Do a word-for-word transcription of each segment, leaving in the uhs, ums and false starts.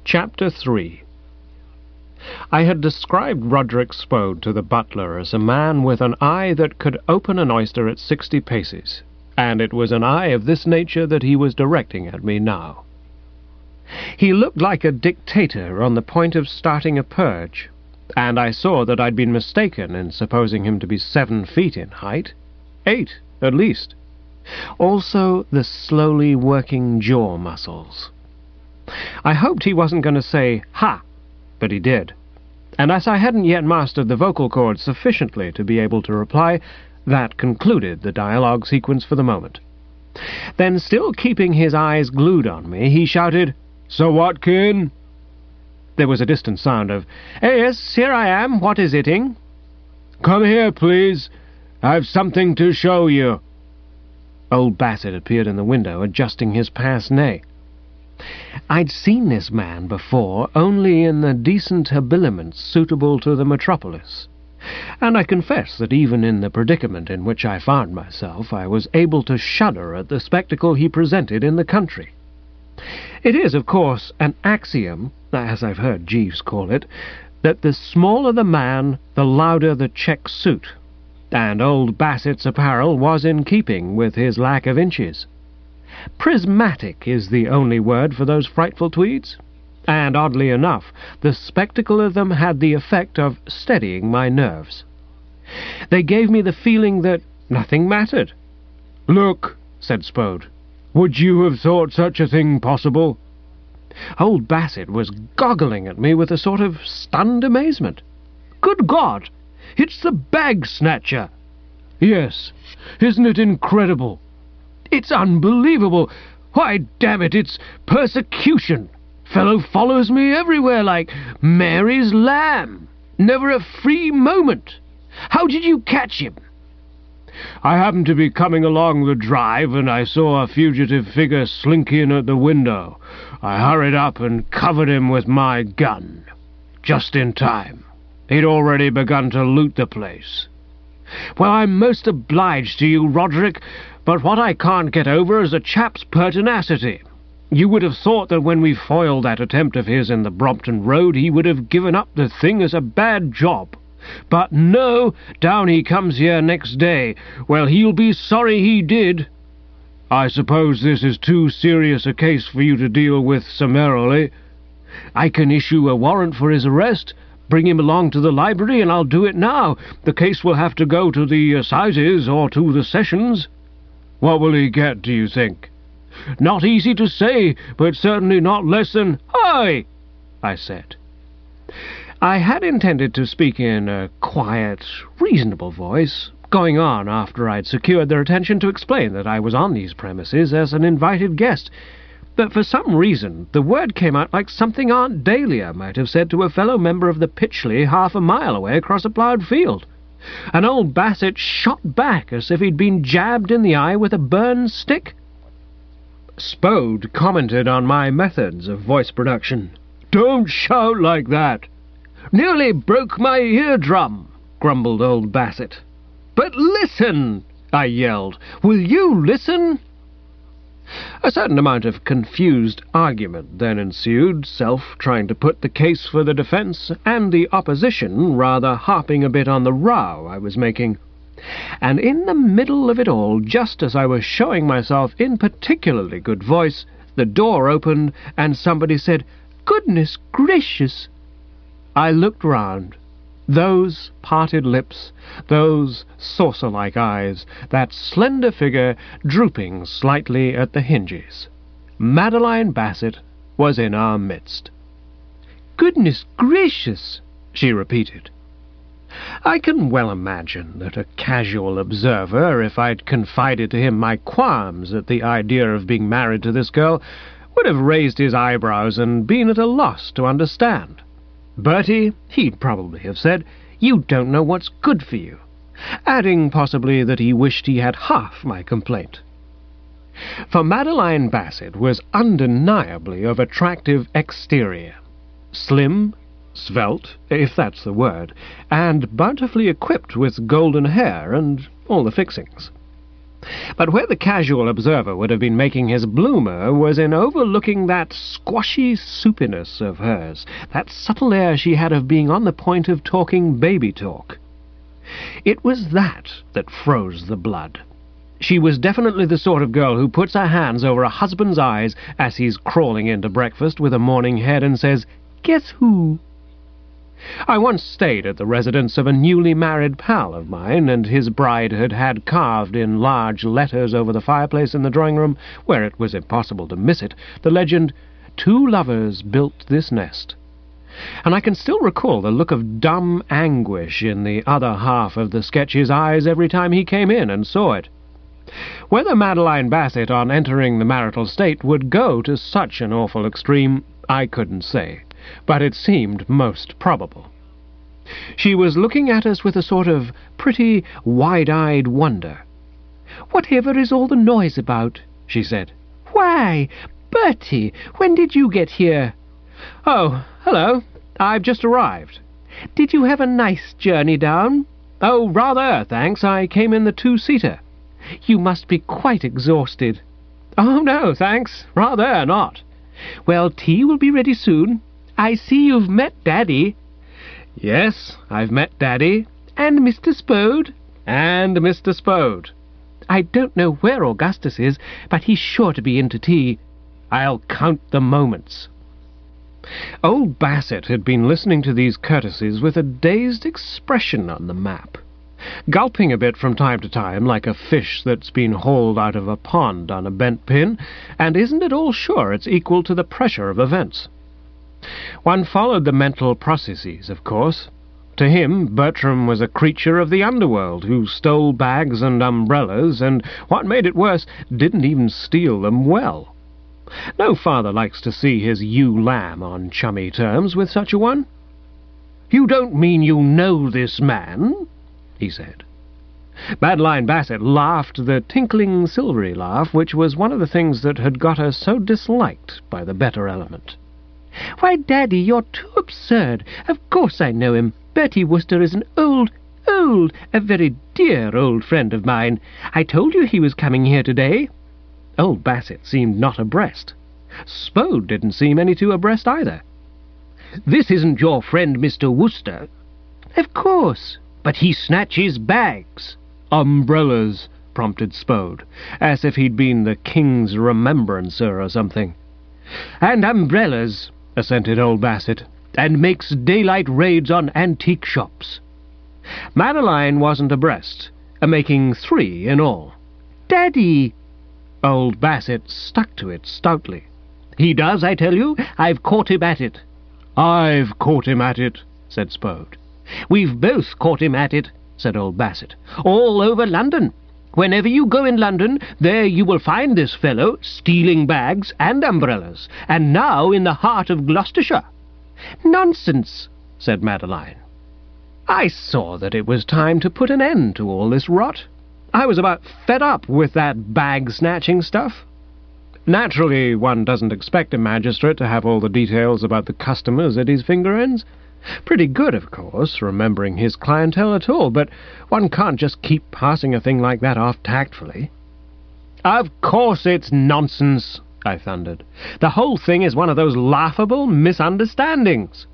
Chapter three. I had described Roderick Spode to the butler as a man with an eye that could open an oyster at sixty paces, and it was an eye of this nature that he was directing at me now. He looked like a dictator on the point of starting a purge, and I saw that I'd been mistaken in supposing him to be seven feet in height, eight at least. Also the slowly working jaw muscles. I hoped he wasn't going to say, "Ha!" but he did, and as I hadn't yet mastered the vocal cords sufficiently to be able to reply, that concluded the dialogue sequence for the moment. Then, still keeping his eyes glued on me, he shouted, "So what, Kin?" There was a distant sound of, "Eh, yes, here I am. What is it-ing?" "Come here, please. I've something to show you." Old Bassett appeared in the window, adjusting his pince-nez. I'd seen this man before only in the decent habiliments suitable to the metropolis, and I confess that even in the predicament in which I found myself I was able to shudder at the spectacle he presented in the country. It is, of course, an axiom, as I've heard Jeeves call it, that the smaller the man, the louder the check suit, and old Bassett's apparel was in keeping with his lack of inches. Prismatic is the only word for those frightful tweeds, and oddly enough, the spectacle of them had the effect of steadying my nerves. They gave me the feeling that nothing mattered. "Look," said Spode, "would you have thought such a thing possible?" Old Bassett was goggling at me with a sort of stunned amazement. "Good God! It's the bag-snatcher!" "Yes, isn't it incredible?" "It's unbelievable! Why, damn it, it's persecution! Fellow follows me everywhere like Mary's lamb. Never a free moment. How did you catch him?" "I happened to be coming along the drive, and I saw a fugitive figure slink in at the window. I hurried up and covered him with my gun. Just in time. He'd already begun to loot the place." "Well, I'm most obliged to you, Roderick, but what I can't get over is a chap's pertinacity. You would have thought that when we foiled that attempt of his in the Brompton Road he would have given up the thing as a bad job. But no, down he comes here next day. Well, he'll be sorry he did." "I suppose this is too serious a case for you to deal with summarily?" "I can issue a warrant for his arrest. Bring him along to the library, and I'll do it now. The case will have to go to the assizes or to the sessions." "What will he get, do you think?" "Not easy to say, but certainly not less than—" "Hi!" I said. I had intended to speak in a quiet, reasonable voice, going on after I'd secured their attention to explain that I was on these premises as an invited guest, but for some reason the word came out like something Aunt Dahlia might have said to a fellow member of the Pytchley half a mile away across a ploughed field, and old Bassett shot back as if he'd been jabbed in the eye with a burned stick. Spode commented on my methods of voice production. "Don't shout like that." "Nearly broke my eardrum," grumbled old Bassett. "But listen," I yelled. "Will you listen?" A certain amount of confused argument then ensued, Self trying to put the case for the defence, and the opposition rather harping a bit on the row I was making. And in the middle of it all, just as I was showing myself in particularly good voice, the door opened, and somebody said, "Goodness gracious!" I looked round. Those parted lips, those saucer-like eyes, that slender figure drooping slightly at the hinges. Madeline Bassett was in our midst. "Goodness gracious!" she repeated. I can well imagine that a casual observer, if I'd confided to him my qualms at the idea of being married to this girl, would have raised his eyebrows and been at a loss to understand. "Bertie," he'd probably have said, "you don't know what's good for you," adding possibly that he wished he had half my complaint. For Madeline Bassett was undeniably of attractive exterior, slim, svelte, if that's the word, and bountifully equipped with golden hair and all the fixings. But where the casual observer would have been making his bloomer was in overlooking that squashy soupiness of hers, that subtle air she had of being on the point of talking baby talk. It was that that froze the blood. She was definitely the sort of girl who puts her hands over a husband's eyes as he's crawling into breakfast with a morning head and says, "Guess who?" I once stayed at the residence of a newly married pal of mine, and his bride had had carved in large letters over the fireplace in the drawing-room, where it was impossible to miss it, the legend, "Two lovers built this nest." And I can still recall the look of dumb anguish in the other half of the sketch's eyes every time he came in and saw it. Whether Madeline Bassett, on entering the marital state, would go to such an awful extreme, I couldn't say, but it seemed most probable. She was looking at us with a sort of pretty, wide-eyed wonder. "Whatever is all the noise about?" she said. "Why, Bertie, when did you get here?" "Oh, hello. I've just arrived." "Did you have a nice journey down?" "Oh, rather, thanks. I came in the two-seater." "You must be quite exhausted." "Oh, no, thanks. Rather not." "Well, tea will be ready soon. I see you've met Daddy." "Yes, I've met Daddy." "And Mister Spode?" "And Mister Spode." "I don't know where Augustus is, but he's sure to be in to tea." "I'll count the moments." Old Bassett had been listening to these courtesies with a dazed expression on the map, gulping a bit from time to time like a fish that's been hauled out of a pond on a bent pin, and isn't at all sure it's equal to the pressure of events. One followed the mental processes, of course. To him, Bertram was a creature of the underworld who stole bags and umbrellas, and, what made it worse, didn't even steal them well. No father likes to see his ewe lamb on chummy terms with such a one. "You don't mean you know this man?" he said. Madeline Bassett laughed the tinkling, silvery laugh, which was one of the things that had got her so disliked by the better element. "Why, Daddy, you're too absurd. Of course I know him. Bertie Wooster is an old, old, a very dear old friend of mine. I told you he was coming here today." Old Bassett seemed not abreast. Spode didn't seem any too abreast either. "This isn't your friend Mister Wooster?" "Of course. But he snatches bags." "Umbrellas," prompted Spode, as if he'd been the King's Remembrancer or something. "And umbrellas," assented old Bassett, "and makes daylight raids on antique shops." Madeline wasn't abreast, a making three in all. "Daddy!" Old Bassett stuck to it stoutly. "He does, I tell you. I've caught him at it." "I've caught him at it," said Spode. "We've both caught him at it," said old Bassett. "All over London. Whenever you go in London, there you will find this fellow stealing bags and umbrellas, and now in the heart of Gloucestershire." "Nonsense," said Madeline. I saw that it was time to put an end to all this rot. I was about fed up with that bag-snatching stuff. Naturally, one doesn't expect a magistrate to have all the details about the customers at his finger ends. Pretty good, of course, remembering his clientele at all, but one can't just keep passing a thing like that off tactfully. "Of course it's nonsense," I thundered. "The whole thing is one of those laughable misunderstandings."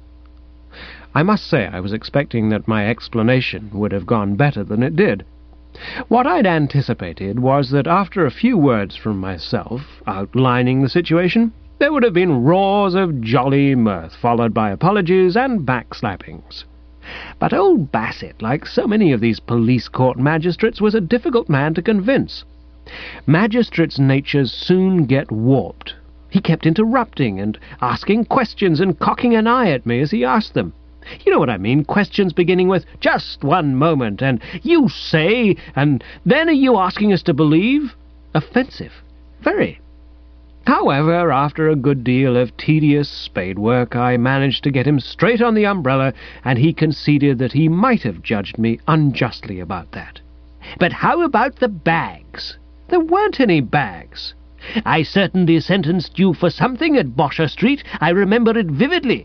I must say I was expecting that my explanation would have gone better than it did. What I'd anticipated was that after a few words from myself, outlining the situation, there would have been roars of jolly mirth, followed by apologies and backslappings. But old Bassett, like so many of these police court magistrates, was a difficult man to convince. Magistrates' natures soon get warped. He kept interrupting and asking questions and cocking an eye at me as he asked them. You know what I mean, questions beginning with, "Just one moment," and "You say," and "Then are you asking us to believe?" Offensive. Very. However, after a good deal of tedious spade work, I managed to get him straight on the umbrella, and he conceded that he might have judged me unjustly about that. "But how about the bags?" "There weren't any bags." "I certainly sentenced you for something at Bosher Street. I remember it vividly."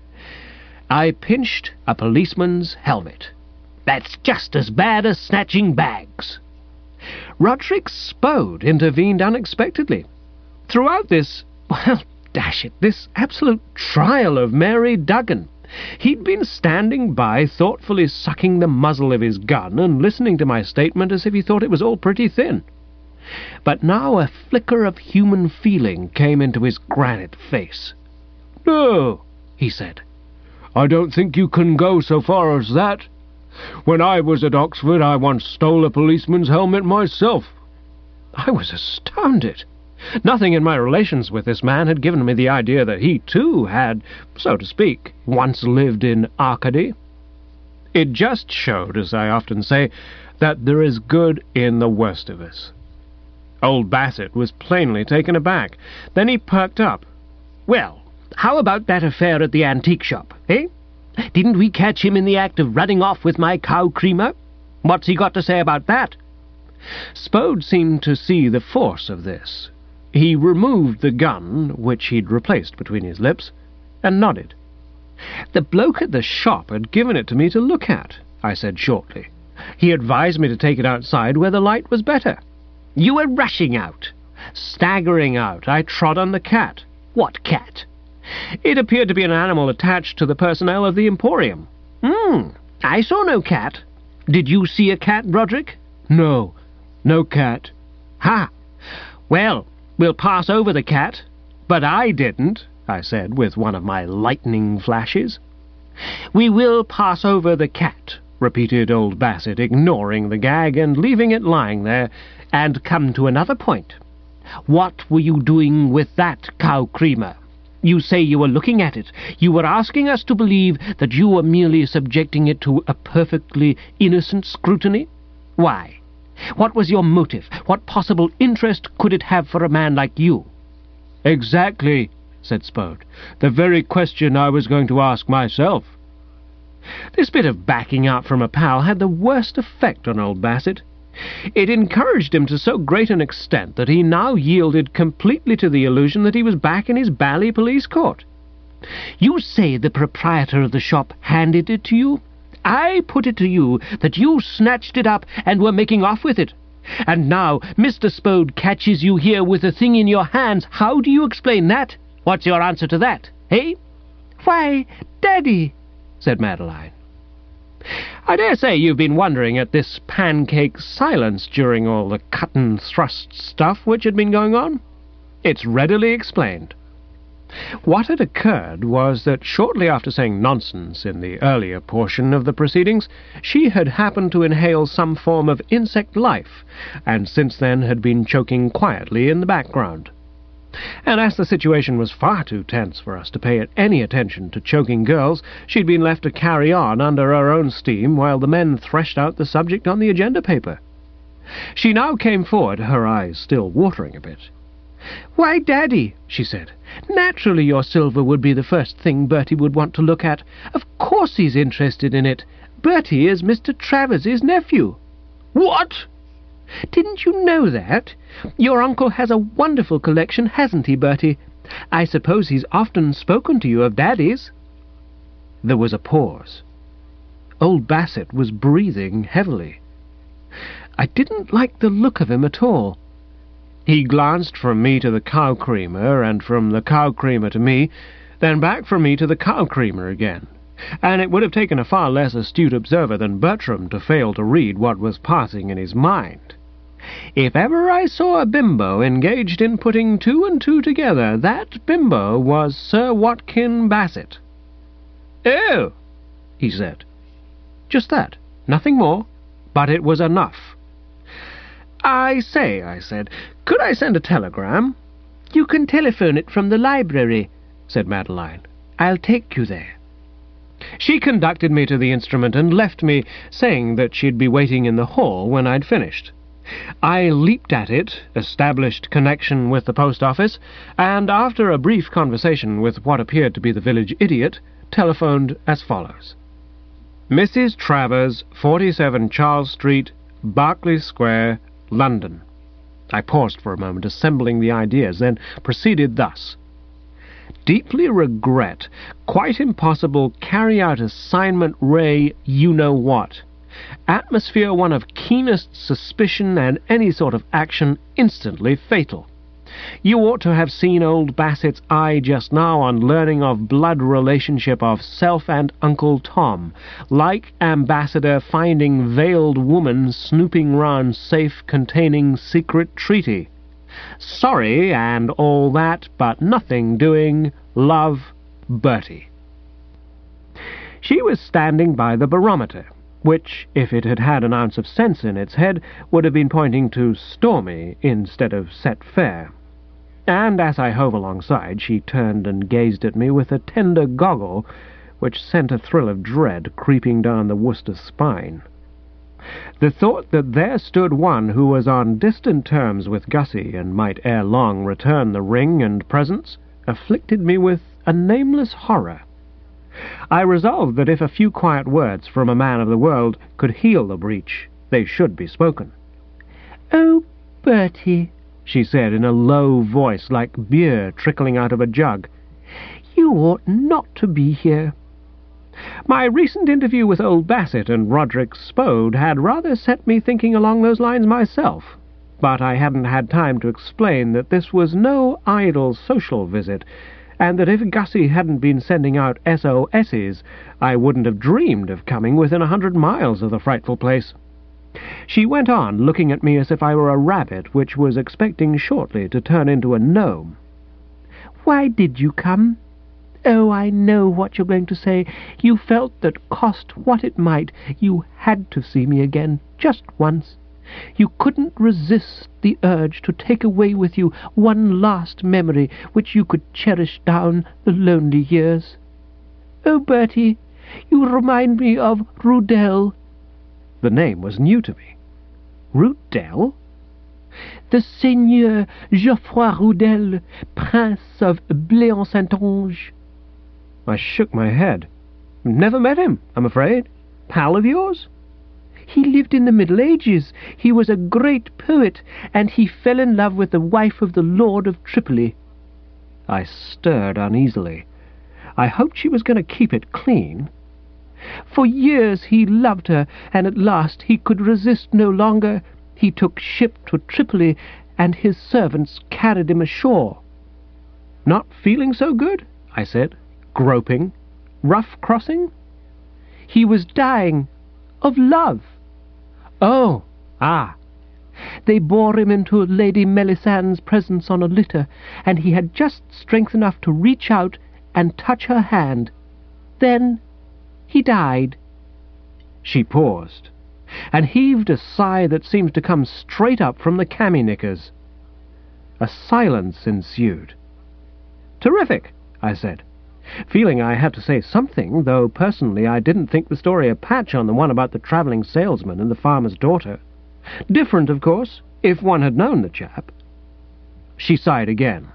I pinched a policeman's helmet. "That's just as bad as snatching bags." Roderick Spode intervened unexpectedly. Throughout this, well, dash it, this absolute trial of Mary Duggan, he'd been standing by, thoughtfully sucking the muzzle of his gun and listening to my statement as if he thought it was all pretty thin. But now a flicker of human feeling came into his granite face. "No," he said, "I don't think you can go so far as that. When I was at Oxford, I once stole a policeman's helmet myself." I was astounded. Nothing in my relations with this man had given me the idea that he, too, had, so to speak, once lived in Arcady. It just showed, as I often say, that there is good in the worst of us. Old Bassett was plainly taken aback. Then he perked up. "Well, how about that affair at the antique shop, eh? Didn't we catch him in the act of running off with my cow creamer? What's he got to say about that?" Spode seemed to see the force of this. He removed the gun, which he'd replaced between his lips, and nodded. "The bloke at the shop had given it to me to look at," I said shortly. "He advised me to take it outside where the light was better." "You were rushing out." "Staggering out. I trod on the cat." "What cat?" "It appeared to be an animal attached to the personnel of the Emporium." "Hmm, I saw no cat. Did you see a cat, Roderick?" "No, no cat." "Ha! Well, we'll pass over the cat." "But I didn't," I said, with one of my lightning flashes. "We will pass over the cat," repeated old Bassett, ignoring the gag and leaving it lying there, "and come to another point. What were you doing with that cow creamer? You say you were looking at it. You were asking us to believe that you were merely subjecting it to a perfectly innocent scrutiny? Why? What was your motive? What possible interest could it have for a man like you?" "Exactly," said Spode. "The very question I was going to ask myself." This bit of backing out from a pal had the worst effect on old Bassett. It encouraged him to so great an extent that he now yielded completely to the illusion that he was back in his bally police court. "You say the proprietor of the shop handed it to you? I put it to you that you snatched it up and were making off with it. And now Mister Spode catches you here with the thing in your hands. How do you explain that? What's your answer to that, eh?" "Why, Daddy," said Madeline. I dare say you've been wondering at this pancake silence during all the cut-and-thrust stuff which had been going on. It's readily explained. What had occurred was that shortly after saying nonsense in the earlier portion of the proceedings, she had happened to inhale some form of insect life, and since then had been choking quietly in the background. And as the situation was far too tense for us to pay any attention to choking girls, she'd been left to carry on under her own steam while the men threshed out the subject on the agenda paper. She now came forward, her eyes still watering a bit. "Why, Daddy," she said, "naturally your silver would be the first thing Bertie would want to look at. Of course he's interested in it. Bertie is Mister Travers's nephew." "What?" "Didn't you know that? Your uncle has a wonderful collection, hasn't he, Bertie? I suppose he's often spoken to you of Daddy's." There was a pause. Old Bassett was breathing heavily. I didn't like the look of him at all. He glanced from me to the cow creamer, and from the cow creamer to me, then back from me to the cow creamer again, and it would have taken a far less astute observer than Bertram to fail to read what was passing in his mind. If ever I saw a bimbo engaged in putting two and two together, that bimbo was Sir Watkin Bassett. "Oh," he said. Just that, nothing more, but it was enough. "I say," I said, "could I send a telegram?" "You can telephone it from the library," said Madeline. "I'll take you there." She conducted me to the instrument and left me, saying that she'd be waiting in the hall when I'd finished. I leaped at it, established connection with the post office, and after a brief conversation with what appeared to be the village idiot, telephoned as follows. Missus Travers, forty-seven Charles Street, Berkeley Square, London. I paused for a moment, assembling the ideas, then proceeded thus. Deeply regret. Quite impossible. Carry out assignment Ray you-know-what. Atmosphere one of keenest suspicion, and any sort of action instantly fatal. You ought to have seen old Bassett's eye just now on learning of blood relationship of self and Uncle Tom, like ambassador finding veiled woman snooping round safe containing secret treaty. Sorry and all that, but nothing doing. Love, Bertie. She was standing by the barometer, which, if it had had an ounce of sense in its head, would have been pointing to stormy instead of set fair. And as I hove alongside, she turned and gazed at me with a tender goggle which sent a thrill of dread creeping down the Worcester spine. The thought that there stood one who was on distant terms with Gussie and might ere long return the ring and presents afflicted me with a nameless horror. I resolved that if a few quiet words from a man of the world could heal the breach, they should be spoken. "Oh, Bertie," she said in a low voice like beer trickling out of a jug, "you ought not to be here." My recent interview with old Bassett and Roderick Spode had rather set me thinking along those lines myself, but I hadn't had time to explain that this was no idle social visit, and that if Gussie hadn't been sending out S O S's, I wouldn't have dreamed of coming within a hundred miles of the frightful place. She went on, looking at me as if I were a rabbit which was expecting shortly to turn into a gnome. "Why did you come? Oh, I know what you're going to say. You felt that, cost what it might, you had to see me again, just once. You couldn't resist the urge to take away with you one last memory which you could cherish down the lonely years. Oh, Bertie, you remind me of Rudel." The name was new to me. Rudel? "The Seigneur Geoffroy Rudel, Prince of Bléon-Saintonge." I shook my head. "Never met him, I'm afraid. Pal of yours?" "He lived in the Middle Ages. He was a great poet, and he fell in love with the wife of the Lord of Tripoli." I stirred uneasily. I hoped she was going to keep it clean. "For years he loved her, and at last he could resist no longer. He took ship to Tripoli, and his servants carried him ashore." "Not feeling so good?" I said, groping. "Rough crossing?" "He was dying. Of love." "Oh, ah." "They bore him into Lady Melisandre's presence on a litter, and he had just strength enough to reach out and touch her hand. Then he died." She paused, and heaved a sigh that seemed to come straight up from the cami knickers. A silence ensued. "Terrific," I said, feeling I had to say something, though personally I didn't think the story a patch on the one about the travelling salesman and the farmer's daughter. Different, of course, if one had known the chap. She sighed again.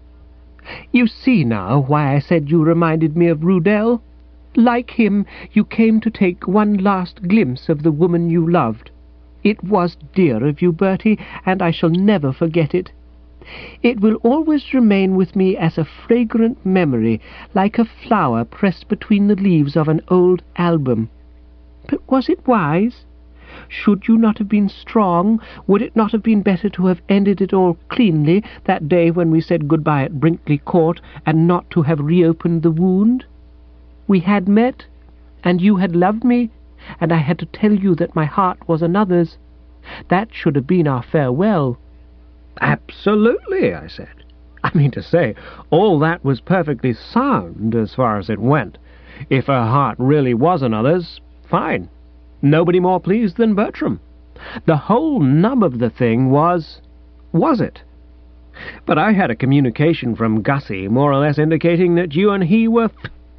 "You see now why I said you reminded me of Rudel? Like him, you came to take one last glimpse of the woman you loved. It was dear of you, Bertie, and I shall never forget it. It will always remain with me as a fragrant memory, like a flower pressed between the leaves of an old album. But was it wise? Should you not have been strong? Would it not have been better to have ended it all cleanly that day when we said goodbye at Brinkley Court, and not to have reopened the wound? We had met, and you had loved me, and I had to tell you that my heart was another's. That should have been our farewell." "Absolutely," I said. I mean to say, all that was perfectly sound as far as it went. If her heart really was another's, fine. Nobody more pleased than Bertram. The whole nub of the thing was, was it? But I had a communication from Gussie more or less indicating that you and he were...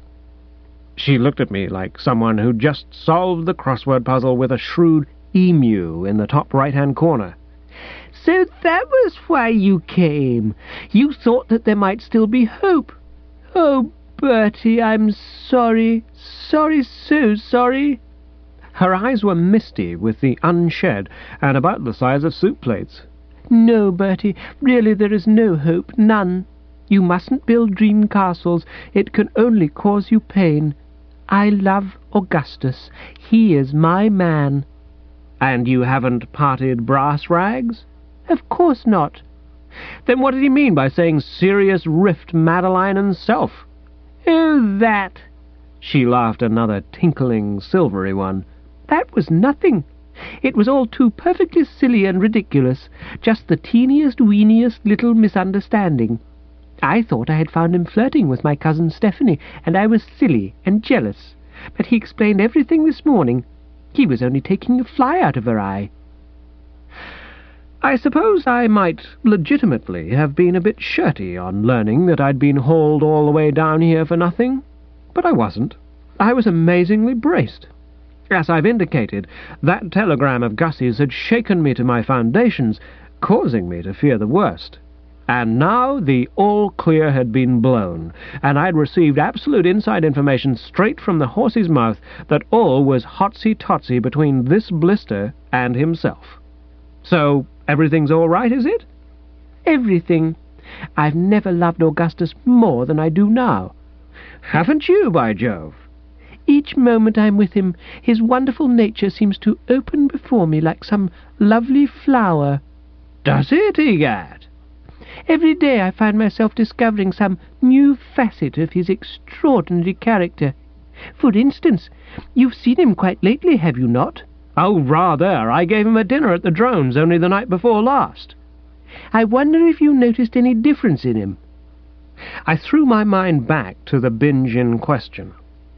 She looked at me like someone who'd just solved the crossword puzzle with a shrewd emu in the top right-hand corner. "So that was why you came. You thought that there might still be hope. Oh, Bertie, I'm sorry, sorry, so sorry." Her eyes were misty with the unshed and about the size of soup plates. "No, Bertie, really there is no hope, none. You mustn't build dream castles. It can only cause you pain. I love Augustus. He is my man." "And you haven't parted brass rags?" "Of course not." "Then what did he mean by saying serious rift Madeline and self?" "Oh, that!" She laughed another tinkling, silvery one. "That was nothing. It was all too perfectly silly and ridiculous, just the teeniest, weeniest little misunderstanding. I thought I had found him flirting with my cousin Stephanie, and I was silly and jealous. But he explained everything this morning. He was only taking a fly out of her eye." I suppose I might legitimately have been a bit shirty on learning that I'd been hauled all the way down here for nothing, but I wasn't. I was amazingly braced. As I've indicated, that telegram of Gussie's had shaken me to my foundations, causing me to fear the worst. And now the all-clear had been blown, and I'd received absolute inside information straight from the horse's mouth that all was hotsy-totsy between this blister and himself. So, everything's all right, is it? "Everything. I've never loved Augustus more than I do now." "Haven't you, by Jove?" "Each moment I'm with him, his wonderful nature seems to open before me like some lovely flower." "Does it, egad?" "Every day I find myself discovering some new facet of his extraordinary character. For instance, you've seen him quite lately, have you not?" "Oh, rather. I gave him a dinner at the Drones only the night before last." "I wonder if you noticed any difference in him?" I threw my mind back to the binge in question.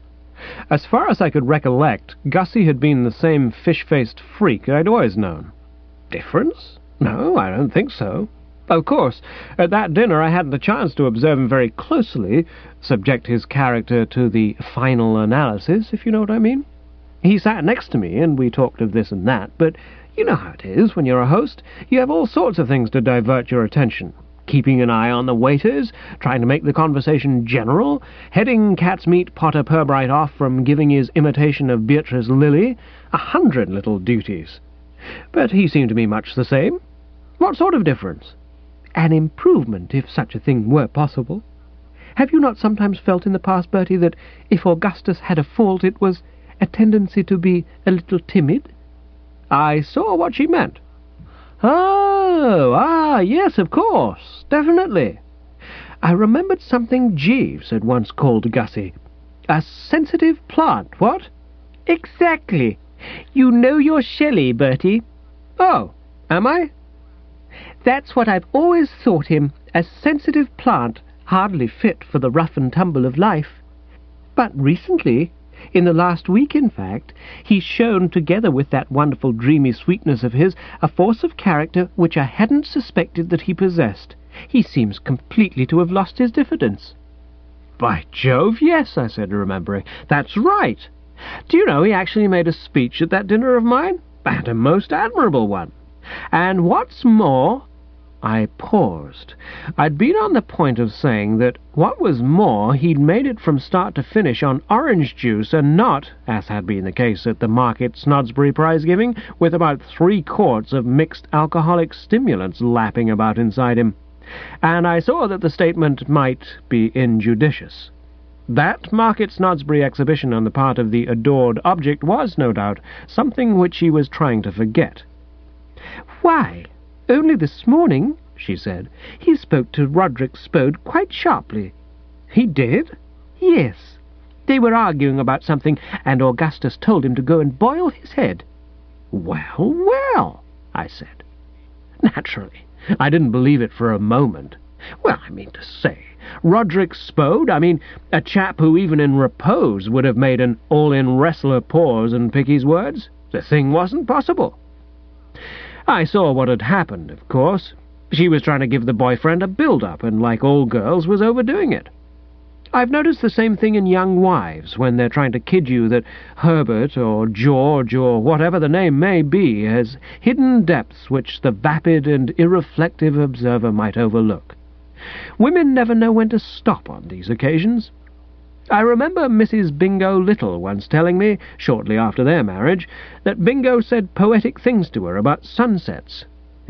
As far as I could recollect, Gussie had been the same fish-faced freak I'd always known. Difference? No, I don't think so. Of course, at that dinner I hadn't a chance to observe him very closely, subject his character to the final analysis, if you know what I mean. He sat next to me, and we talked of this and that, but you know how it is when you're a host. You have all sorts of things to divert your attention. Keeping an eye on the waiters, trying to make the conversation general, heading Cat's Meat Potter Purbright off from giving his imitation of Beatrice Lilly, a hundred little duties. But he seemed to me much the same. What sort of difference? An improvement, if such a thing were possible. Have you not sometimes felt in the past, Bertie, that if Augustus had a fault it was a tendency to be a little timid? I saw what she meant. Oh, ah, yes, of course, definitely. I remembered something Jeeves had once called Gussie. A sensitive plant, what? Exactly. You know your Shelley, Bertie. Oh, am I? That's what I've always thought him, a sensitive plant, hardly fit for the rough and tumble of life. But recently, in the last week in fact, he's shown, together with that wonderful dreamy sweetness of his, a force of character which I hadn't suspected that he possessed. He seems completely to have lost his diffidence. By Jove, yes, I said, remembering. That's right. Do you know, he actually made a speech at that dinner of mine, and a most admirable one. And what's more... I paused. I'd been on the point of saying that, what was more, he'd made it from start to finish on orange juice, and not, as had been the case at the Market Snodsbury prize-giving, with about three quarts of mixed alcoholic stimulants lapping about inside him. And I saw that the statement might be injudicious. That Market Snodsbury exhibition on the part of the adored object was, no doubt, something which he was trying to forget. "Why, only this morning," she said, "he spoke to Roderick Spode quite sharply." "He did?" "Yes. They were arguing about something, and Augustus told him to go and boil his head." "Well, well," I said. Naturally, I didn't believe it for a moment. Well, I mean to say, Roderick Spode, I mean, a chap who even in repose would have made an all-in wrestler pause and pick his words. The thing wasn't possible. I saw what had happened, of course. She was trying to give the boyfriend a build-up, and like all girls, was overdoing it. I've noticed the same thing in young wives, when they're trying to kid you that Herbert, or George, or whatever the name may be, has hidden depths which the vapid and irreflective observer might overlook. Women never know when to stop on these occasions. I remember Missus Bingo Little once telling me, shortly after their marriage, that Bingo said poetic things to her about sunsets.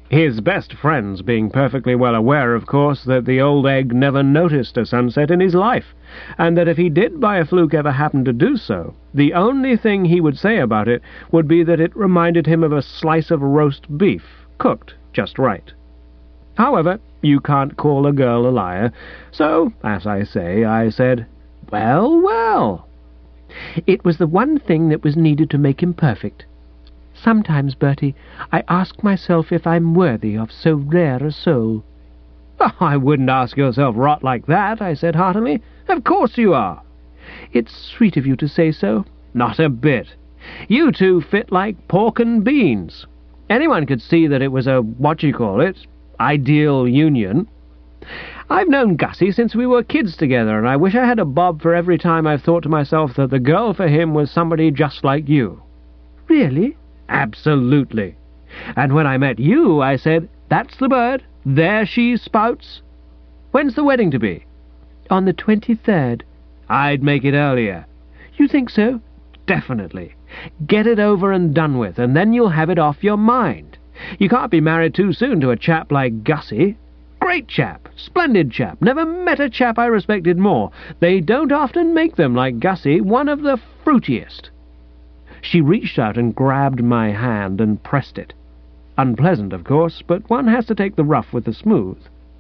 His best friends being perfectly well aware, of course, that the old egg never noticed a sunset in his life, and that if he did by a fluke ever happen to do so, the only thing he would say about it would be that it reminded him of a slice of roast beef, cooked just right. However, you can't call a girl a liar, so, as I say, I said, "Well, well." It was the one thing that was needed to make him perfect. Sometimes, Bertie, I ask myself if I'm worthy of so rare a soul. Oh, I wouldn't ask yourself rot like that, I said heartily. Of course you are. It's sweet of you to say so. Not a bit. You two fit like pork and beans. Anyone could see that it was a, what-you-call-it, ideal union. I've known Gussie since we were kids together, and I wish I had a bob for every time I've thought to myself that the girl for him was somebody just like you. Really? Absolutely. And when I met you, I said, "That's the bird. There she spouts." When's the wedding to be? On the twenty-third. I'd make it earlier. You think so? Definitely. Get it over and done with, and then you'll have it off your mind. You can't be married too soon to a chap like Gussie. Great chap, splendid chap, never met a chap I respected more. They don't often make them like Gussie, one of the fruitiest. She reached out and grabbed my hand and pressed it. Unpleasant, of course, but one has to take the rough with the smooth.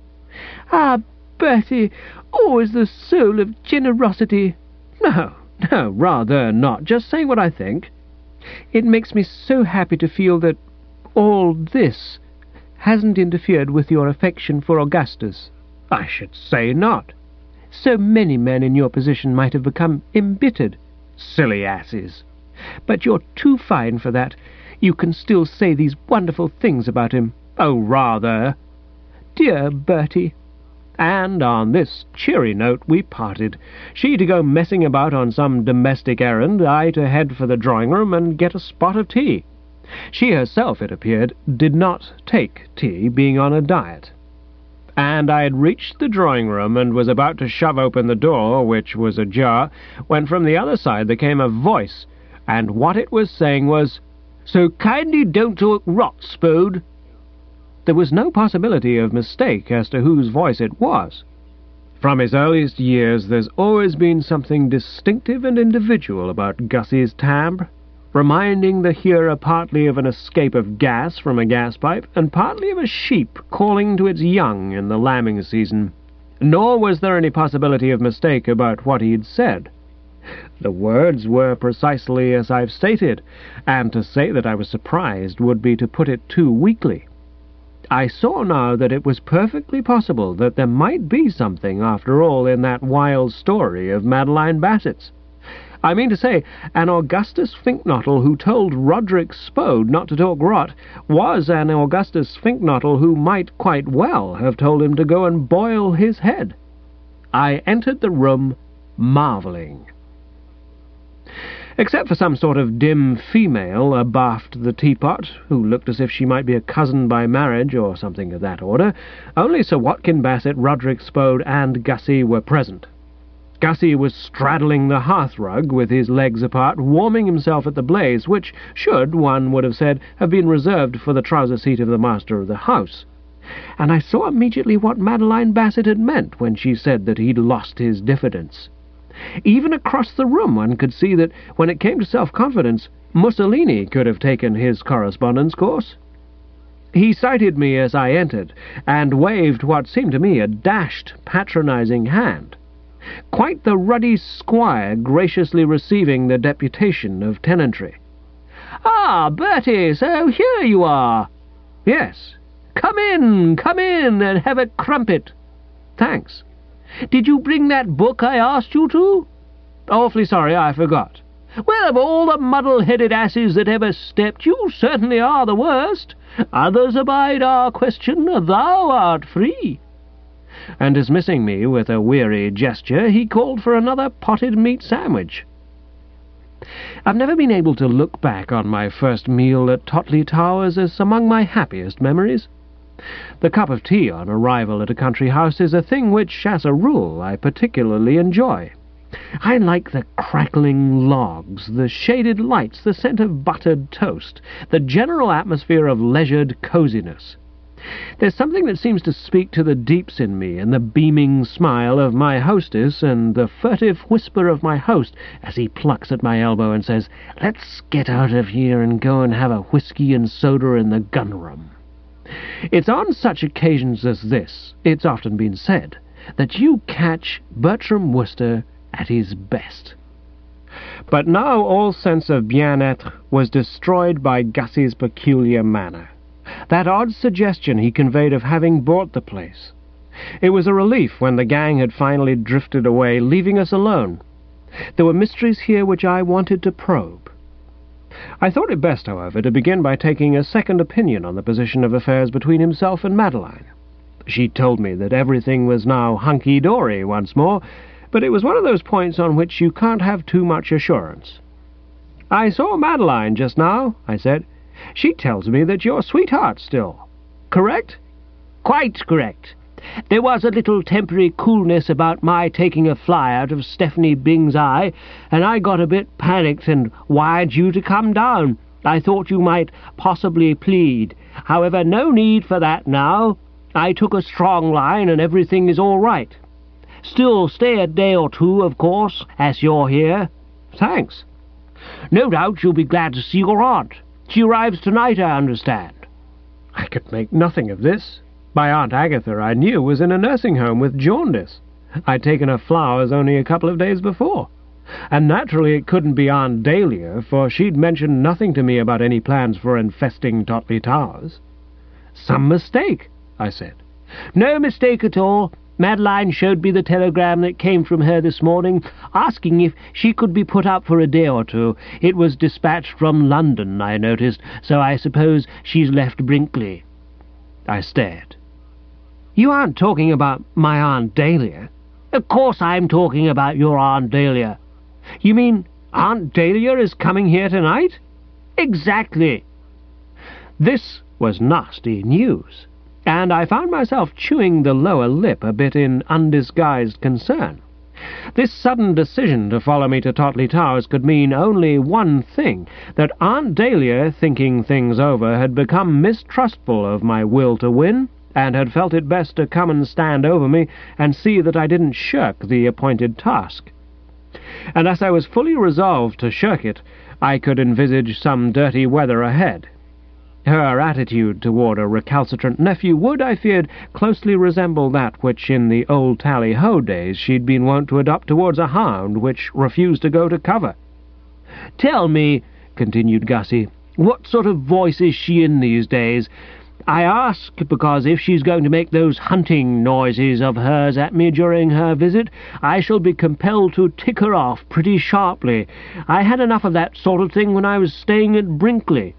Ah, Bertie, always the soul of generosity. No, no, rather not. Just say what I think. It makes me so happy to feel that all this hasn't interfered with your affection for Augustus. I should say not. So many men in your position might have become embittered. Silly asses. But you're too fine for that. You can still say these wonderful things about him. Oh, rather. Dear Bertie. And on this cheery note we parted, she to go messing about on some domestic errand, I to head for the drawing-room and get a spot of tea. She herself, it appeared, did not take tea, being on a diet. And I had reached the drawing-room and was about to shove open the door, which was ajar, when from the other side there came a voice, and what it was saying was, "So kindly don't talk rot, Spode." There was no possibility of mistake as to whose voice it was. From his earliest years there's always been something distinctive and individual about Gussie's timbre, reminding the hearer partly of an escape of gas from a gas pipe, and partly of a sheep calling to its young in the lambing season. Nor was there any possibility of mistake about what he had said. The words were precisely as I've stated, and to say that I was surprised would be to put it too weakly. I saw now that it was perfectly possible that there might be something, after all, in that wild story of Madeline Bassett's. I mean to say, an Augustus Finknottle who told Roderick Spode not to talk rot was an Augustus Finknottle who might quite well have told him to go and boil his head. I entered the room marvelling. Except for some sort of dim female abaft the teapot, who looked as if she might be a cousin by marriage or something of that order, only Sir Watkin Bassett, Roderick Spode, and Gussie were present. Gussie was straddling the hearthrug with his legs apart, warming himself at the blaze, which should, one would have said, have been reserved for the trouser seat of the master of the house. And I saw immediately what Madeline Bassett had meant when she said that he'd lost his diffidence. Even across the room one could see that, when it came to self-confidence, Mussolini could have taken his correspondence course. He sighted me as I entered, and waved what seemed to me a dashed, patronizing hand. Quite the ruddy squire graciously receiving the deputation of tenantry. "Ah, Bertie, so here you are." "Yes." "Come in, come in, and have a crumpet." "Thanks." "Did you bring that book I asked you to?" "Awfully sorry, I forgot." "Well, of all the muddle-headed asses that ever stepped, you certainly are the worst. Others abide our question, thou art free." And dismissing me with a weary gesture, he called for another potted meat sandwich. I've never been able to look back on my first meal at Totley Towers as among my happiest memories. The cup of tea on arrival at a country house is a thing which, as a rule, I particularly enjoy. I like the crackling logs, the shaded lights, the scent of buttered toast, the general atmosphere of leisured coziness. There's something that seems to speak to the deeps in me, and the beaming smile of my hostess, and the furtive whisper of my host as he plucks at my elbow and says, "Let's get out of here and go and have a whiskey and soda in the gun room." It's on such occasions as this, it's often been said, that you catch Bertram Wooster at his best. But now all sense of bien-être was destroyed by Gussie's peculiar manner. That odd suggestion he conveyed of having bought the place. It was a relief when the gang had finally drifted away, leaving us alone. There were mysteries here which I wanted to probe. I thought it best, however, to begin by taking a second opinion on the position of affairs between himself and Madeline. She told me that everything was now hunky-dory once more, but it was one of those points on which you can't have too much assurance. "I saw Madeline just now," I said. "She tells me that you're sweetheart still. Correct?" "Quite correct. There was a little temporary coolness about my taking a fly out of Stephanie Bing's eye, and I got a bit panicked and wired you to come down. I thought you might possibly plead. However, no need for that now. I took a strong line and everything is all right. Still stay a day or two, of course, as you're here." "Thanks." "No doubt you'll be glad to see your aunt. She arrives tonight, I understand." I could make nothing of this. My Aunt Agatha, I knew, was in a nursing home with jaundice. I'd taken her flowers only a couple of days before. And naturally it couldn't be Aunt Dahlia, for she'd mentioned nothing to me about any plans for infesting Totley Towers. "Some mistake," I said. "No mistake at all. Madeline showed me the telegram that came from her this morning, asking if she could be put up for a day or two. It was dispatched from London, I noticed, so I suppose she's left Brinkley." I stared. "You aren't talking about my Aunt Dahlia?" "Of course I'm talking about your Aunt Dahlia." "You mean Aunt Dahlia is coming here tonight?" "Exactly." This was nasty news, and I found myself chewing the lower lip a bit in undisguised concern. This sudden decision to follow me to Totley Towers could mean only one thing, that Aunt Dahlia, thinking things over, had become mistrustful of my will to win, and had felt it best to come and stand over me and see that I didn't shirk the appointed task. And as I was fully resolved to shirk it, I could envisage some dirty weather ahead. Her attitude toward a recalcitrant nephew would, I feared, closely resemble that which in the old tally-ho days she'd been wont to adopt towards a hound which refused to go to cover. "Tell me," continued Gussie, "what sort of voice is she in these days? I ask because if she's going to make those hunting noises of hers at me during her visit, I shall be compelled to tick her off pretty sharply. I had enough of that sort of thing when I was staying at Brinkley."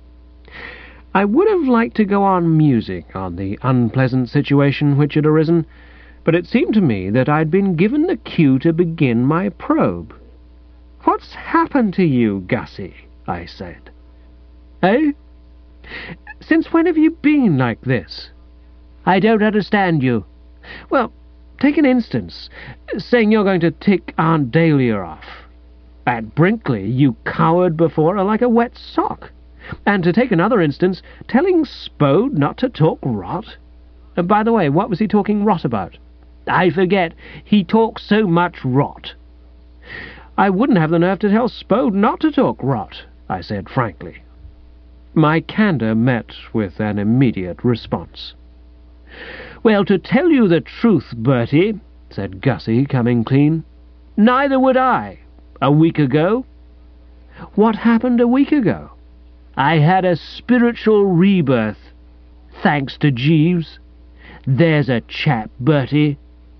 I would have liked to go on musing on the unpleasant situation which had arisen, but it seemed to me that I'd been given the cue to begin my probe. "What's happened to you, Gussie?" I said. "Eh? Since when have you been like this?" "I don't understand you." "Well, take an instance, saying you're going to tick Aunt Dahlia off. At Brinkley you cowered before her like a wet sock. And to take another instance, telling Spode not to talk rot. And by the way, what was he talking rot about?" "I forget. He talks so much rot." "I wouldn't have the nerve to tell Spode not to talk rot," I said frankly. My candour met with an immediate response. "Well, to tell you the truth, Bertie," said Gussie, coming clean, "neither would I. A week ago." "What happened a week ago?" "I had a spiritual rebirth, thanks to Jeeves. There's a chap, Bertie."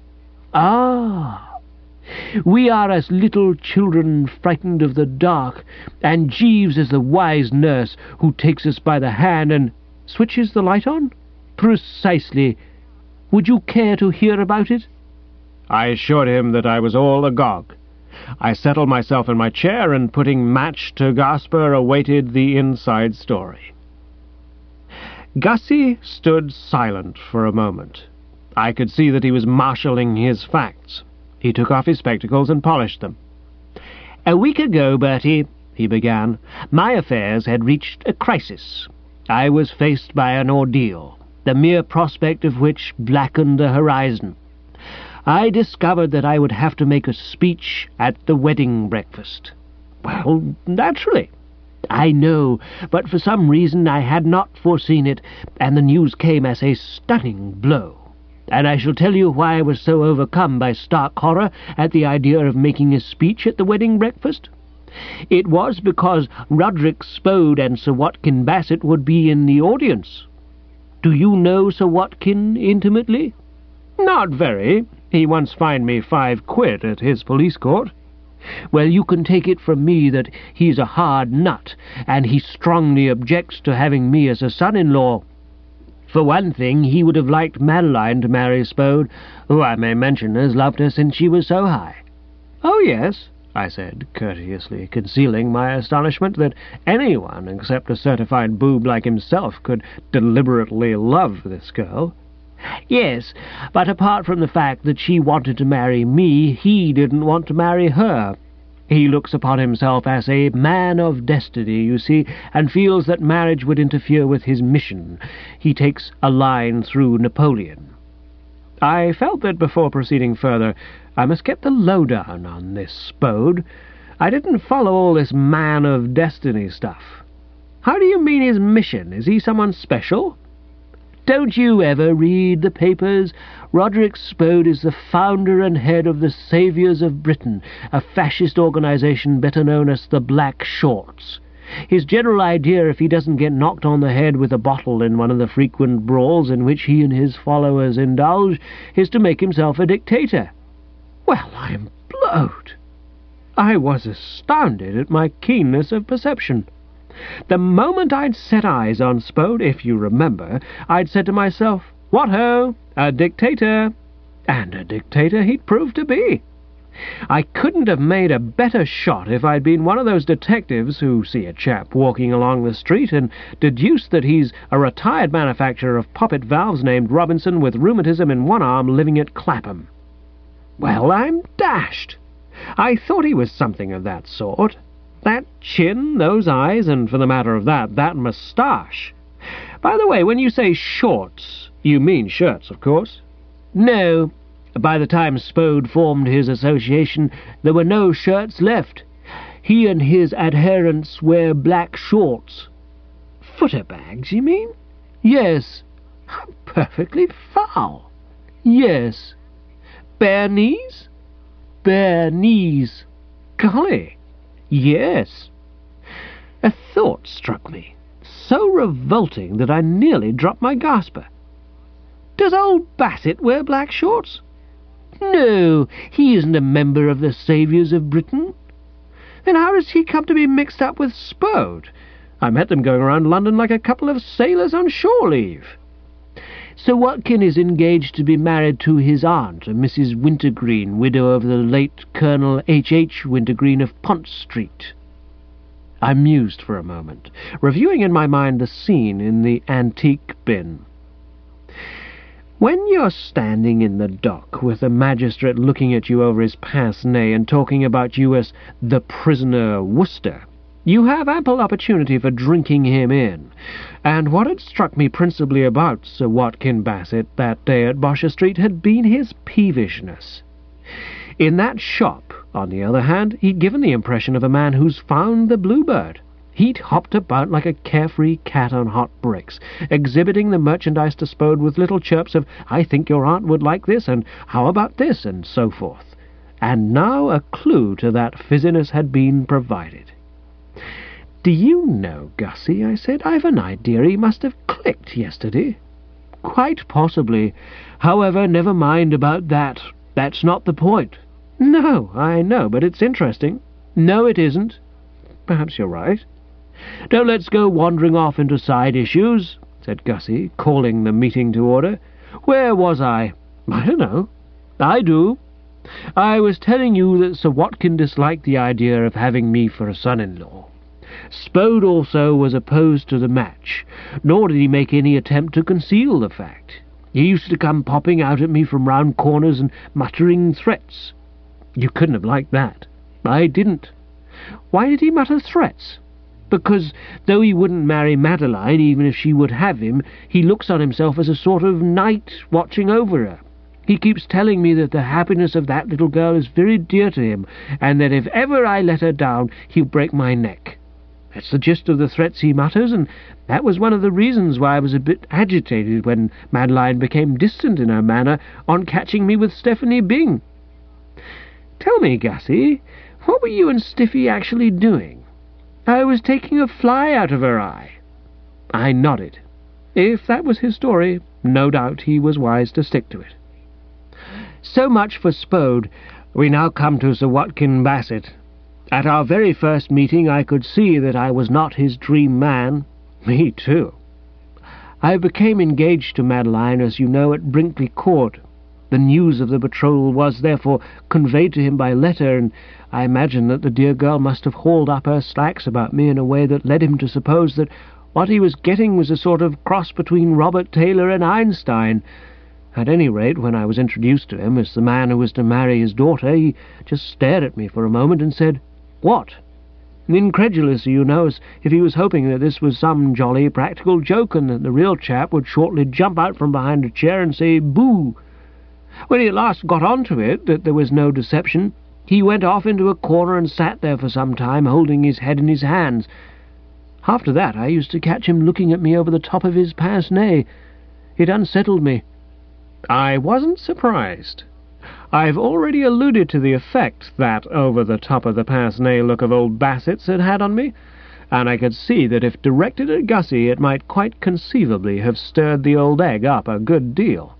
"Ah, we are as little children frightened of the dark, and Jeeves is the wise nurse who takes us by the hand and—" "Switches the light on?" "Precisely. Would you care to hear about it?" I assured him that I was all agog. I settled myself in my chair and, putting match to Gasper, awaited the inside story. Gussie stood silent for a moment. I could see that he was marshalling his facts. He took off his spectacles and polished them. "A week ago, Bertie," he began, "my affairs had reached a crisis. I was faced by an ordeal. the mere prospect of which blackened the horizon. I discovered that I would have to make a speech at the wedding breakfast. Well, naturally. I know, but for some reason I had not foreseen it, and the news came as a stunning blow. And I shall tell you why I was so overcome by stark horror at the idea of making a speech at the wedding breakfast. It was because Roderick Spode and Sir Watkin Bassett would be in the audience. Do you know Sir Watkin intimately? Not very. He once fined me five quid at his police court. Well, you can take it from me that he's a hard nut, and he strongly objects to having me as a son-in-law. For one thing, he would have liked Madeline to marry Spode, who I may mention has loved her since she was so high. Oh, yes, I said, courteously concealing my astonishment that anyone except a certified boob like himself could deliberately love this girl. Yes, but apart from the fact that she wanted to marry me, he didn't want to marry her. He looks upon himself as a man of destiny, you see, and feels that marriage would interfere with his mission. He takes a line through Napoleon. I felt that before proceeding further, I must get the lowdown on this Spode. I didn't follow all this man of destiny stuff. How do you mean his mission? Is he someone special? Don't you ever read the papers? Roderick Spode is the founder and head of the Saviours of Britain, a fascist organisation better known as the Black Shorts. His general idea, if he doesn't get knocked on the head with a bottle in one of the frequent brawls in which he and his followers indulge, is to make himself a dictator. Well, I'm blowed. I was astounded at my keenness of perception. The moment I'd set eyes on Spode, if you remember, I'd said to myself, "What-ho, a dictator!" And a dictator he'd proved to be. I couldn't have made a better shot if I'd been one of those detectives who see a chap walking along the street and deduce that he's a retired manufacturer of poppet valves named Robinson with rheumatism in one arm living at Clapham. Well, I'm dashed. I thought he was something of that sort. That chin, those eyes, and for the matter of that, that moustache. By the way, when you say shorts, you mean shirts, of course? No. By the time Spode formed his association, there were no shirts left. He and his adherents wear black shorts. Footer bags, you mean? Yes. How perfectly foul. Yes. Bare knees? Bare knees. Golly. Yes. A thought struck me, so revolting that I nearly dropped my gasper. Does old Bassett wear black shorts? No, he isn't a member of the Saviours of Britain. Then how does he come to be mixed up with Spode? I met them going around London like a couple of sailors on shore leave. Sir Watkin is engaged to be married to his aunt, Missus Wintergreen, widow of the late Colonel H H Wintergreen of Pont Street. I mused for a moment, reviewing in my mind the scene in the antique bin. When you're standing in the dock with the magistrate looking at you over his pince-nez and talking about you as the prisoner Worcester, you have ample opportunity for drinking him in, and what had struck me principally about Sir Watkin Bassett that day at Bosher Street had been his peevishness. In that shop, on the other hand, he'd given the impression of a man who's found the bluebird. He'd hopped about like a carefree cat on hot bricks, exhibiting the merchandise to Spode with little chirps of, "I think your aunt would like this," and "How about this?" and so forth. And now a clue to that fizziness had been provided. "Do you know, Gussie," I said, "I've an idea he must have clicked yesterday." "Quite possibly. However, never mind about that. That's not the point." "No, I know, but it's interesting." "No, it isn't." "Perhaps you're right." "Don't let's go wandering off into side issues," said Gussie, calling the meeting to order. "Where was I?" "I don't know." "I do. I was telling you that Sir Watkin disliked the idea of having me for a son-in-law. Spode also was opposed to the match, nor did he make any attempt to conceal the fact. He used to come popping out at me from round corners and muttering threats. You couldn't have liked that. I didn't. Why did he mutter threats? because though he wouldn't marry Madeline, even if she would have him, he looks on himself as a sort of knight watching over her. He keeps telling me that the happiness of that little girl is very dear to him, and that if ever I let her down, he'll break my neck. That's the gist of the threats he mutters, and that was one of the reasons why I was a bit agitated when Madeline became distant in her manner on catching me with Stephanie Byng. Tell me, Gussie, what were you and Stiffy actually doing? I was taking a fly out of her eye. I nodded. If that was his story, no doubt he was wise to stick to it. So much for Spode. We now come to Sir Watkin Bassett. At our very first meeting I could see that I was not his dream man. Me too. I became engaged to Madeline, as you know, at Brinkley Court. The news of the betrothal was, therefore, conveyed to him by letter, and I imagine that the dear girl must have hauled up her slacks about me in a way that led him to suppose that what he was getting was a sort of cross between Robert Taylor and Einstein. At any rate, when I was introduced to him as the man who was to marry his daughter, he just stared at me for a moment and said, "What?" Incredulous, you know, as if he was hoping that this was some jolly practical joke and that the real chap would shortly jump out from behind a chair and say, "Boo!" When he at last got on to it that there was no deception, he went off into a corner and sat there for some time, holding his head in his hands. After that I used to catch him looking at me over the top of his pince-nez. It unsettled me. I wasn't surprised. I've already alluded to the effect that over-the-top of the pince-nez look of old Bassett's had had on me, and I could see that if directed at Gussie it might quite conceivably have stirred the old egg up a good deal.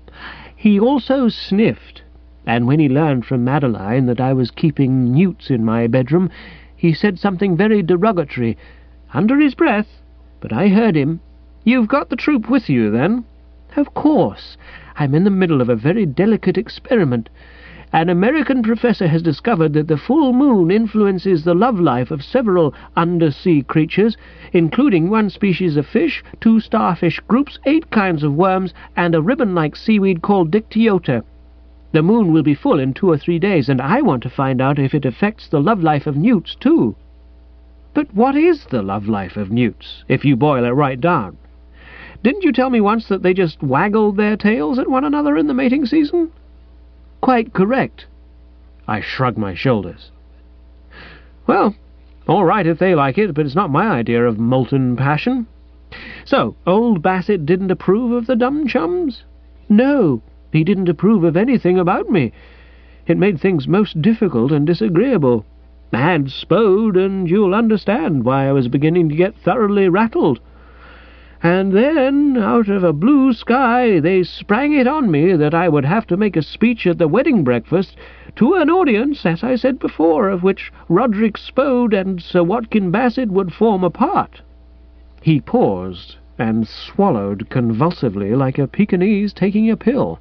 He also sniffed, and when he learned from Madeline that I was keeping newts in my bedroom, he said something very derogatory, under his breath, but I heard him. "You've got the troop with you, then?" "Of course. I'm in the middle of a very delicate experiment. An American professor has discovered that the full moon influences the love life of several undersea creatures, including one species of fish, two starfish groups, eight kinds of worms, and a ribbon-like seaweed called dictyota. The moon will be full in two or three days, and I want to find out if it affects the love life of newts, too." "But what is the love life of newts, if you boil it right down? Didn't you tell me once that they just waggled their tails at one another in the mating season?" "Quite correct." I shrugged my shoulders. "Well, all right if they like it, but it's not my idea of molten passion. So, old Bassett didn't approve of the Dum Chums?" "No, he didn't approve of anything about me. It made things most difficult and disagreeable. Add Spode, and you'll understand why I was beginning to get thoroughly rattled. And then, out of a blue sky, they sprang it on me that I would have to make a speech at the wedding breakfast to an audience, as I said before, of which Roderick Spode and Sir Watkin Bassett would form a part." He paused and swallowed convulsively like a Pekingese taking a pill.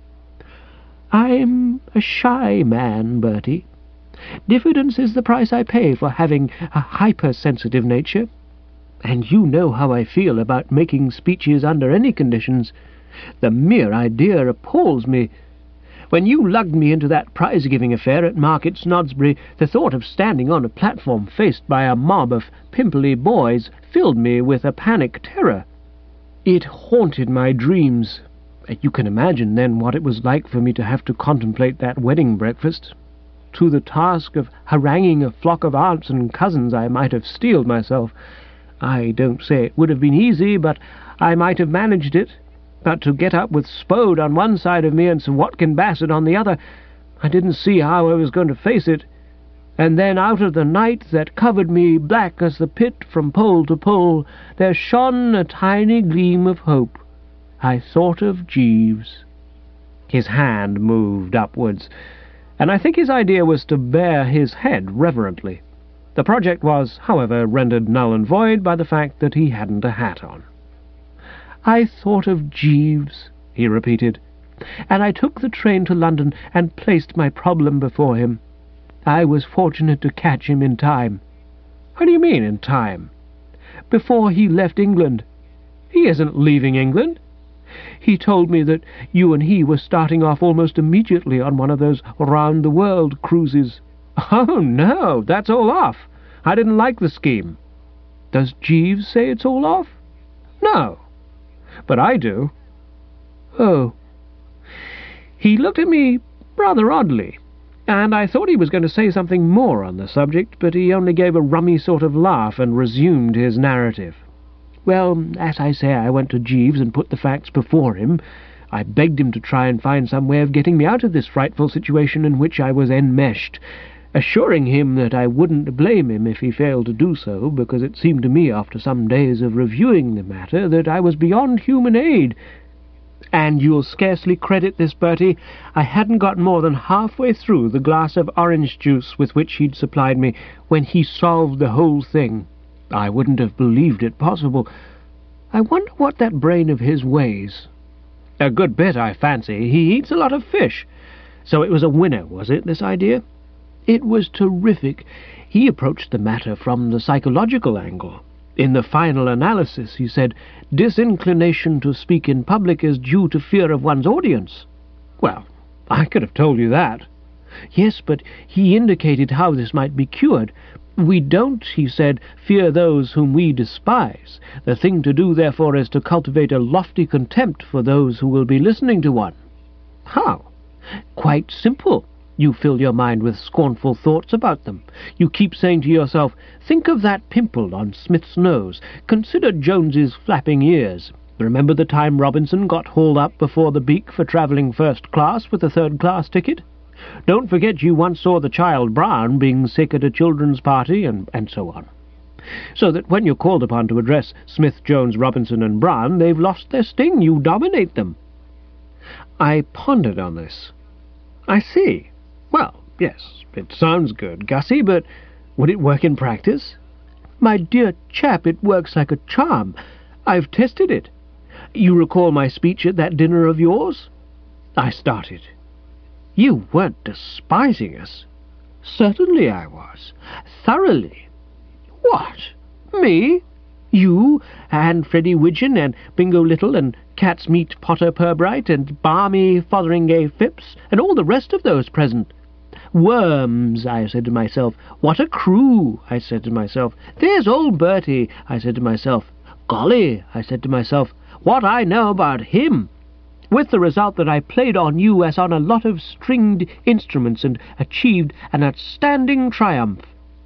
"I'm a shy man, Bertie. Diffidence is the price I pay for having a hypersensitive nature. And you know how I feel about making speeches under any conditions. The mere idea appalls me. When you lugged me into that prize-giving affair at Market Snodsbury, the thought of standing on a platform faced by a mob of pimply boys filled me with a panic terror. It haunted my dreams. You can imagine, then, what it was like for me to have to contemplate that wedding breakfast. To the task of haranguing a flock of aunts and cousins I might have steeled myself. I don't say it would have been easy, but I might have managed it. But to get up with Spode on one side of me and Sir Watkin Bassett on the other, I didn't see how I was going to face it. And then out of the night that covered me black as the pit from pole to pole, there shone a tiny gleam of hope. I thought of Jeeves." His hand moved upwards, and I think his idea was to bare his head reverently. The project was, however, rendered null and void by the fact that he hadn't a hat on. "I thought of Jeeves," he repeated, "and I took the train to London and placed my problem before him. I was fortunate to catch him in time." "What do you mean, in time?" "Before he left England." "He isn't leaving England." "He told me that you and he were starting off almost immediately on one of those round-the-world cruises." "Oh, no, that's all off. I didn't like the scheme." Does Jeeves say it's all off? No, but I do. Oh. He looked at me rather oddly, and I thought he was going to say something more on the subject, but he only gave a rummy sort of laugh and resumed his narrative. Well, as I say, I went to Jeeves and put the facts before him. I begged him to try and find some way of getting me out of this frightful situation in which I was enmeshed, assuring him that I wouldn't blame him if he failed to do so, because it seemed to me, after some days of reviewing the matter, that I was beyond human aid. And you'll scarcely credit this, Bertie, I hadn't got more than halfway through the glass of orange juice with which he'd supplied me when he solved the whole thing. I wouldn't have believed it possible. I wonder what that brain of his weighs. A good bit, I fancy. He eats a lot of fish. So it was a winner, was it, this idea? It was terrific. He approached the matter from the psychological angle. In the final analysis, he said, disinclination to speak in public is due to fear of one's audience. Well, I could have told you that. Yes, but he indicated how this might be cured. We don't, he said, fear those whom we despise. The thing to do, therefore, is to cultivate a lofty contempt for those who will be listening to one. How? Quite simple. You fill your mind with scornful thoughts about them. You keep saying to yourself, think of that pimple on Smith's nose. Consider Jones's flapping ears. Remember the time Robinson got hauled up before the beak for travelling first class with a third-class ticket? Don't forget you once saw the child Brown being sick at a children's party, and, and so on. So that when you're called upon to address Smith, Jones, Robinson, and Brown, they've lost their sting. You dominate them. I pondered on this. I see. Well, yes, it sounds good, Gussie, but would it work in practice? My dear chap, it works like a charm. I've tested it. You recall my speech at that dinner of yours? I started. You weren't despising us. Certainly I was. Thoroughly. What? Me? You, and Freddie Widgeon, and Bingo Little, and Cat's Meat Potter Purbright, and Barmy Fotheringay Phipps, and all the rest of those present. Worms, I said to myself. What a crew, I said to myself. There's old Bertie, I said to myself. Golly, I said to myself, what I know about him. With the result that I played on you as on a lot of stringed instruments and achieved an outstanding triumph.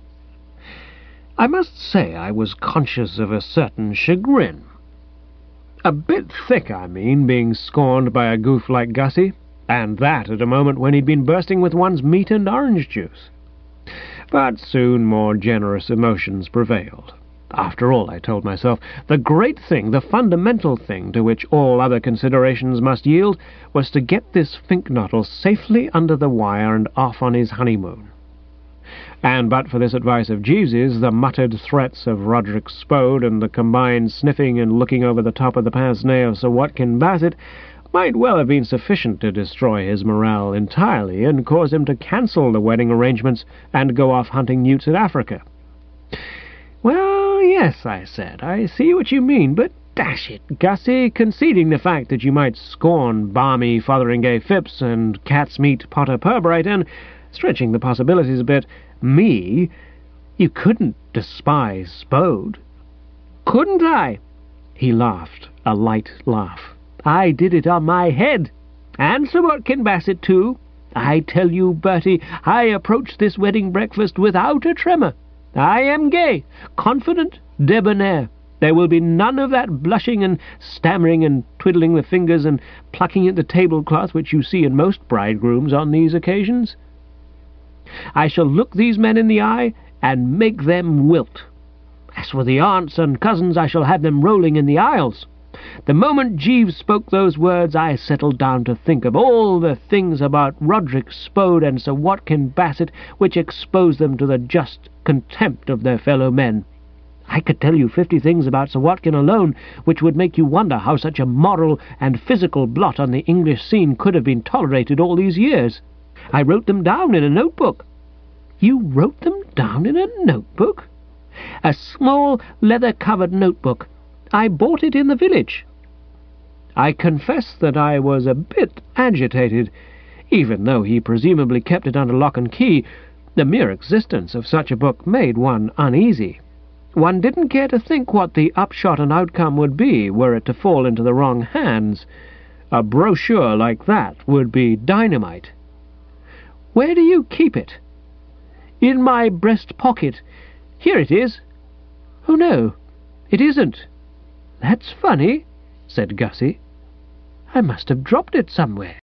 I must say I was conscious of a certain chagrin. A bit thick, I mean, being scorned by a goof like Gussie, and that at a moment when he'd been bursting with one's meat and orange juice. But soon more generous emotions prevailed. After all, I told myself, the great thing, the fundamental thing to which all other considerations must yield, was to get this Finknottle safely under the wire and off on his honeymoon. And but for this advice of Jeeves's, the muttered threats of Roderick Spode and the combined sniffing and looking over the top of the pince-nez of Sir Watkin Bassett might well have been sufficient to destroy his morale entirely and cause him to cancel the wedding arrangements and go off hunting newts in Africa. Well, yes, I said, I see what you mean, but dash it, Gussie, conceding the fact that you might scorn Barmy Fotheringay Phipps and Cat's Meat Potter Purbright, and, stretching the possibilities a bit, me, you couldn't despise Spode. Couldn't I? He laughed, a light laugh. I did it on my head, and Sir Watkin Bassett, too. I tell you, Bertie, I approached this wedding breakfast without a tremor. I am gay, confident, debonair. There will be none of that blushing and stammering and twiddling the fingers and plucking at the tablecloth which you see in most bridegrooms on these occasions. I shall look these men in the eye and make them wilt. As for the aunts and cousins, I shall have them rolling in the aisles. The moment Jeeves spoke those words, I settled down to think of all the things about Roderick Spode and Sir Watkin Bassett which exposed them to the just contempt of their fellow men. I could tell you fifty things about Sir Watkin alone which would make you wonder how such a moral and physical blot on the English scene could have been tolerated all these years. I wrote them down in a notebook. You wrote them down in a notebook? A small leather-covered notebook. I bought it in the village. I confess that I was a bit agitated, even though he presumably kept it under lock and key. The mere existence of such a book made one uneasy. One didn't care to think what the upshot and outcome would be were it to fall into the wrong hands. A brochure like that would be dynamite. Where do you keep it? In my breast pocket. Here it is. Oh, no, it isn't. That's funny, said Gussie. I must have dropped it somewhere.